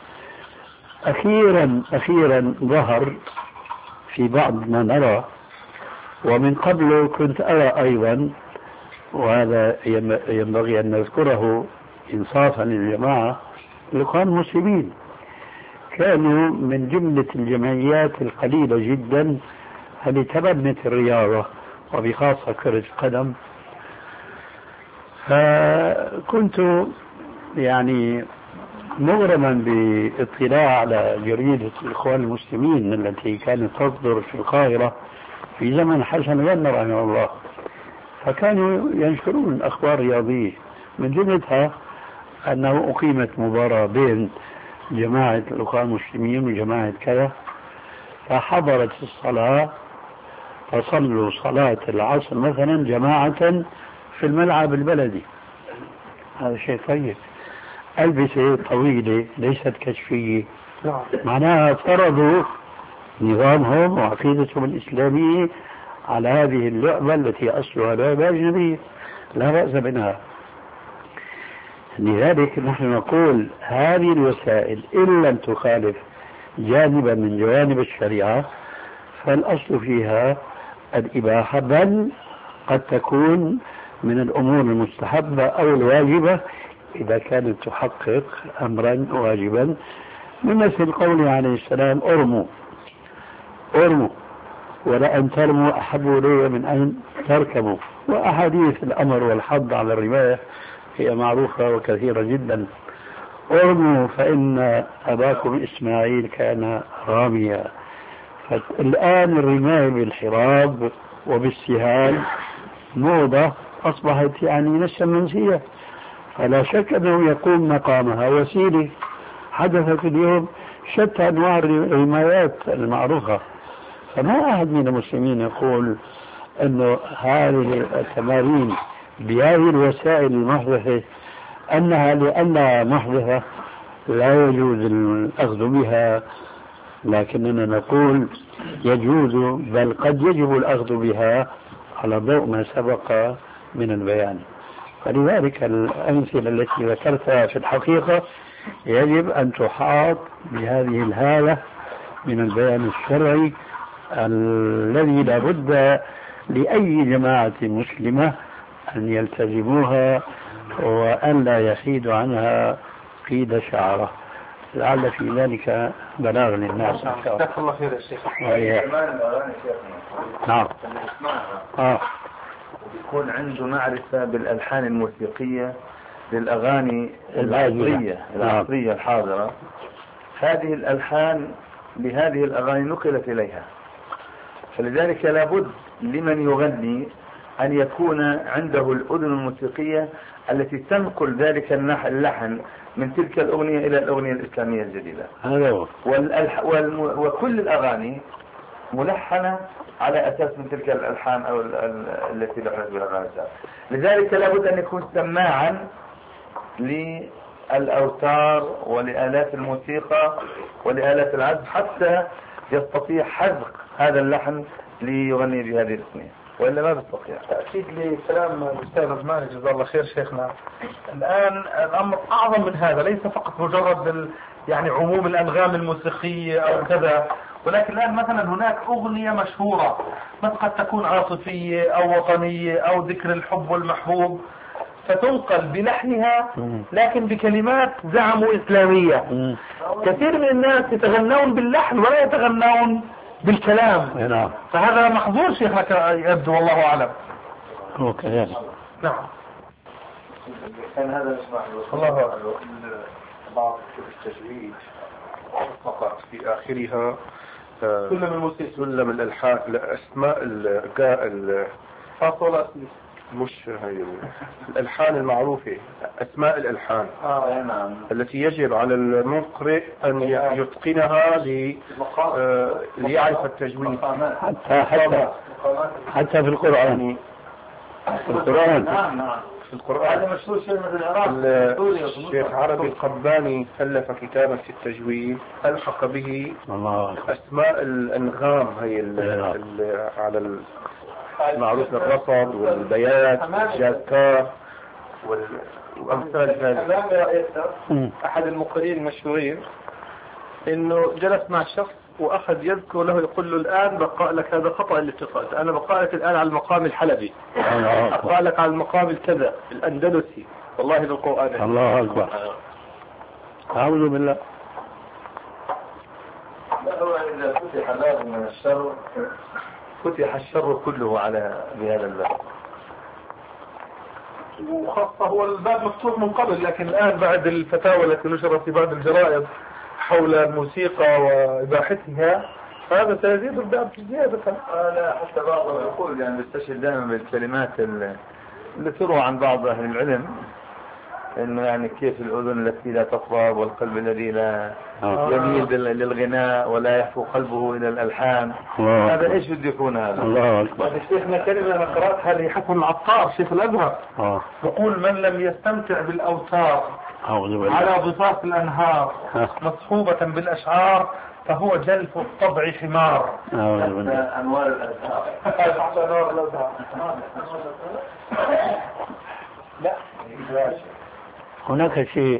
أخيرا ظهر في بعض ما نرى، ومن قبل كنت أرى أيضا، وهذا ينبغي أن نذكره إنصافا للجماعة، الإخوان المسلمين كانوا من جملة الجمعيات القليلة جدا التي تبنت الرياضة وبخاصة كرة القدم. فكنت يعني مغرما باطلاع على جريدة الإخوان المسلمين التي كانت تصدر في القاهرة في زمن حسن البنا رحمه الله، فكانوا ينشرون أخبار رياضية، من جملتها أنه أقيمت مباراة بين جماعة الإخوان المسلمين وجماعة كذا، فحضرت الصلاة فصلوا صلاة العصر مثلا جماعة في الملعب البلدي. هذا شيء طيب، ألبسة طويلة ليست كشفية، معناها فرضوا نظامهم وعقيدتهم الإسلامية على هذه اللعبة التي أصلها لعبة أجنبية لا بأس منها. لذلك نحن نقول هذه الوسائل إن لم تخالف جانبا من جوانب الشريعة فالأصل فيها الإباحة، بل قد تكون من الأمور المستحبة أو الواجبة إذا كانت تحقق أمرا واجبا، بمثل قوله عليه السلام ارموا ولأن ترموا أحب إلي من أن تركبوا. وأحاديث الأمر والحض على الرماية هي معروفة وكثيرة جدا. ارموا فإن أباكم إسماعيل كان راميا. فالآن الرماية بالحراب وبالسهام موضة أصبحت يعني نسا منسية، فلا شك أنه يقوم مقامها وسيلة. حدثت اليوم شتى أنواع الرمايات المعروفة، فما أحد من المسلمين يقول أنه هذه التمارين بهذه الوسائل المحدثة أنها لأنها محدثة لا يجوز الأخذ بها، لكننا نقول يجوز بل قد يجب الأخذ بها على ضوء ما سبق من البيان. فلذلك الأمثلة التي ذكرتها في الحقيقة يجب أن تحاط بهذه الهالة من البيان الشرعي الذي لا بد لأي جماعة مسلمة أن يلتزموها وأن لا يحيد عنها قيد شعره، لعل في ذلك بلاغ للناس إن شاء الله. الله خير يا شيخ. نعم. وبيكون عنده معرفة بالألحان الموسيقية للأغاني العصرية الحاضرة، هذه الألحان لهذه الأغاني نقلت إليها، فلذلك لابد لمن يغني أن يكون عنده الأذن الموسيقية التي تنقل ذلك اللحن من تلك الأغنية إلى الأغنية الإسلامية الجديدة. وكل الأغاني ملحنة على أساس من تلك الألحان أو التي لحنت بالأغاني. لذلك لابد أن يكون سماعا للأوتار ولآلات الموسيقى ولآلات العزف حتى يستطيع حذق هذا اللحن ليغني بهذه الأغنية، وإلا ما بيستطيع. تأكيد لكلام الأستاذ عثمان جزاه الله خير شيخنا، الآن الأمر أعظم من هذا، ليس فقط مجرد يعني عموم الأنغام الموسيقية أو كذا، ولكن الآن مثلا هناك أغنية مشهورة قد تكون عاطفية أو وطنية أو ذكر الحب والمحبوب، فتنقل بلحنها لكن بكلمات زعموا إسلامية. كثير من الناس يتغنون باللحن ولا يتغنون بالكلام. فهذا محظور شيخنا يبدو، والله أعلم. هو كذلك. نعم. كان هذا الله أعلم. بعض التجويد فقط في آخرها سلم الموسيقى، سلم الألحان، الأسماء فاصلة مش هاي الألحان المعروفة، أسماء الألحان التي يجب على المقرئ أن يتقنها ليعرف التجويد. حتى في القرآن. في القرآن هذا مشهور شيء مثل العراق. الشيخ عربي القباني ألف كتابا في التجويد ألحق به أسماء الأنغام هي على معروف الرصد والبيات والجاكار وأمثال ذلك. أحد المقرئين المشهورين إنه جلس مع شخص وأخذ يذكر له، يقول له الآن بقى لك هذا خطأ اللي اتفقت، أنا بقى لك الآن على المقام الحلبي، بقى لك على المقام الكذا الأندلسي، والله بالقرآن. الله أكبر. أعوذ بالله. إذا فتح باب من الشر فتح الشر كله على بهذا الباب، وخاصة هو الباب مفتوح من قبل، لكن الآن بعد الفتاوى التي نشرت في بعض الجرائد حول الموسيقى وإباحتها هذا سيزيد الباب في زيادة. لا حتى بعضهم يقول يعني بيستشهد دائما بالكلمات اللي تروى عن بعض أهل العلم، إنه يعني كيف الأذن التي لا تطرب والقلب الذي لا يميل للغناء ولا يحفو قلبه إلى الألحان. هذا إيش بده يكون هذا؟ الله أكبر. هذا شيخنا كلمة أنا قرأتها لحسن العطار شيخ الأزهر، يقول من لم يستمتع بالأوتار على ضفاف الأنهار مصحوبة بالأشعار فهو جلف الطبع حمار. أنوار الأزهار. لا هناك شيء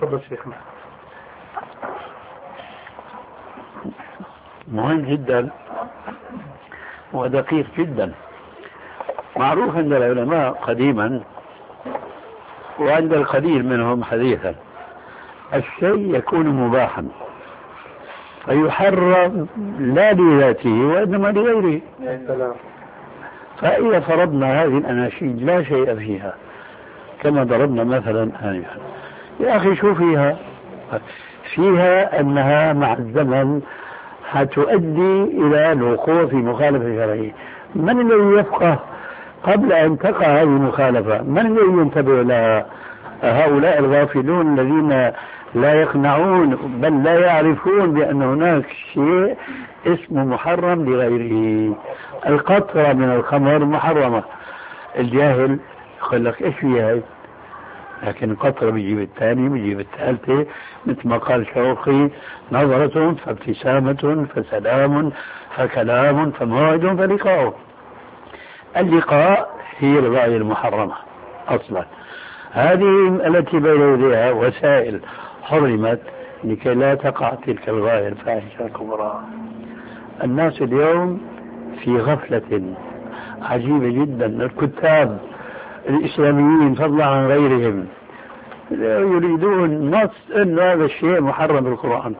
مهم جدا ودقيق جدا، معروف عند العلماء قديما وعند القليل منهم حديثا، الشيء يكون مباحا فيحرم لا لذاته وإنما لغيره. فإذا فرضنا هذه الأناشيد لا شيء فيها كما ضربنا مثلا آنفا، يا أخي شو فيها أنها مع الزمن حتؤدي إلى الوقوع في مخالفة شرعية. من الذي يفقه قبل أن تقع هذه المخالفة؟ من الذي ينتبه لها؟ هؤلاء الغافلون الذين لا يقنعون بل لا يعرفون بأن هناك شيء اسمه محرم لغيره. القطرة من الخمر محرمة، الجاهل يقول لك ايش فيها هاي، لكن القطرة بيجيب الثاني بيجيب الثالثة، مثل ما قال شوقي نظرة فابتسامة فسلام فكلام فموعد فلقاء. اللقاء هي الغاية المحرمة أصلا، هذه التي بين يديها وسائل حرمت لكي لا تقع تلك الغاية الفاحشة الكبرى. الناس اليوم في غفلة عجيبة جدا، الكتاب الإسلاميين فضلا عن غيرهم يريدون نص أن هذا الشيء محرم بالقرآن،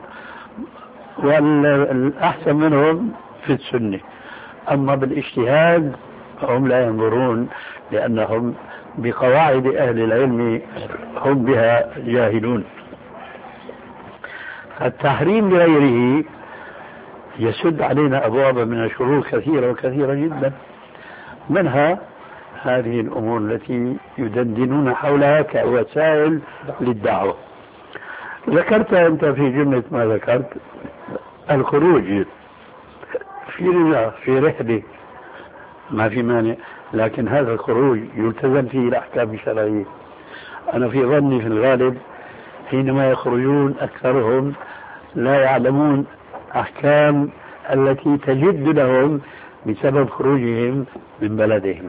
والأحسن منهم في السنة، أما بالاجتهاد هم لا ينظرون لأنهم بقواعد أهل العلم هم بها جاهلون. التحريم بغيره يسد علينا أبوابا من الشرور كثيرة وكثيرة جدا، منها هذه الأمور التي يدندنون حولها كوسائل للدعوة. ذكرت أنت في جملة ما ذكرت الخروج في رحلة ما في مانع، لكن هذا الخروج يلتزم فيه الأحكام الشرعية. أنا في ظني في الغالب حينما يخرجون أكثرهم لا يعلمون أحكام التي تجد لهم بسبب خروجهم من بلدهم.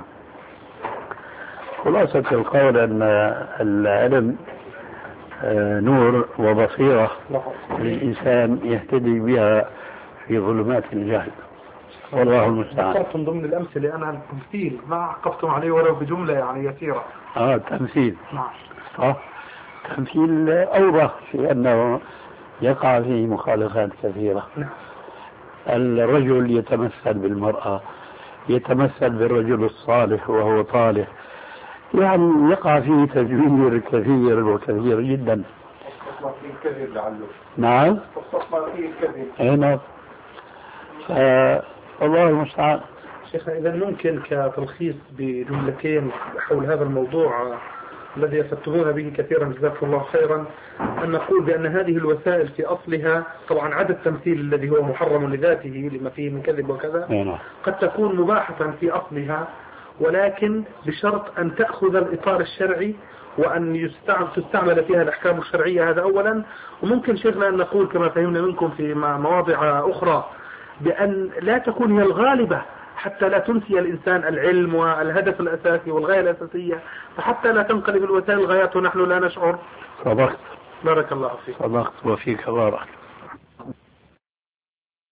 خلاصة القول أن العلم نور وبصيرة للإنسان يهتدي بها في ظلمات الجهل، والله المستعان. ذكرت من ضمن الأمثلة أنا التمثيل ما عقبتم عليه ولو بجملة يعني يسيرة. تمثيل. نعم. صح. تمثيل أوضح في أنه يقع فيه مخالفات كثيرة. نعم. الرجل يتمثل بالمرأة، يتمثل بالرجل الصالح وهو طالح، يعني يقع فيه تزوير كثير وكثير جدا. نعم. نعم. الله المستعان. شيخنا إذا ممكن كتلخيص بجملتين حول هذا الموضوع الذي يفتحون به كثيرا جزاكم الله خيرا، أن نقول بأن هذه الوسائل في أصلها طبعا عدد التمثيل الذي هو محرم لذاته لما فيه من كذب وكذا قد تكون مباحة في أصلها، ولكن بشرط أن تأخذ الإطار الشرعي وأن تستعمل فيها الأحكام الشرعية. هذا أولا. وممكن شيخنا أن نقول كما فهمنا منكم في مواضع أخرى بأن لا تكون هي الغالبة حتى لا تنسي الإنسان العلم والهدف الأساسي والغاية الأساسية، فحتى لا تنقلب الوسائل غايات ونحن لا نشعر. صدقت. بارك الله فيك. صدقت وفيك بارك.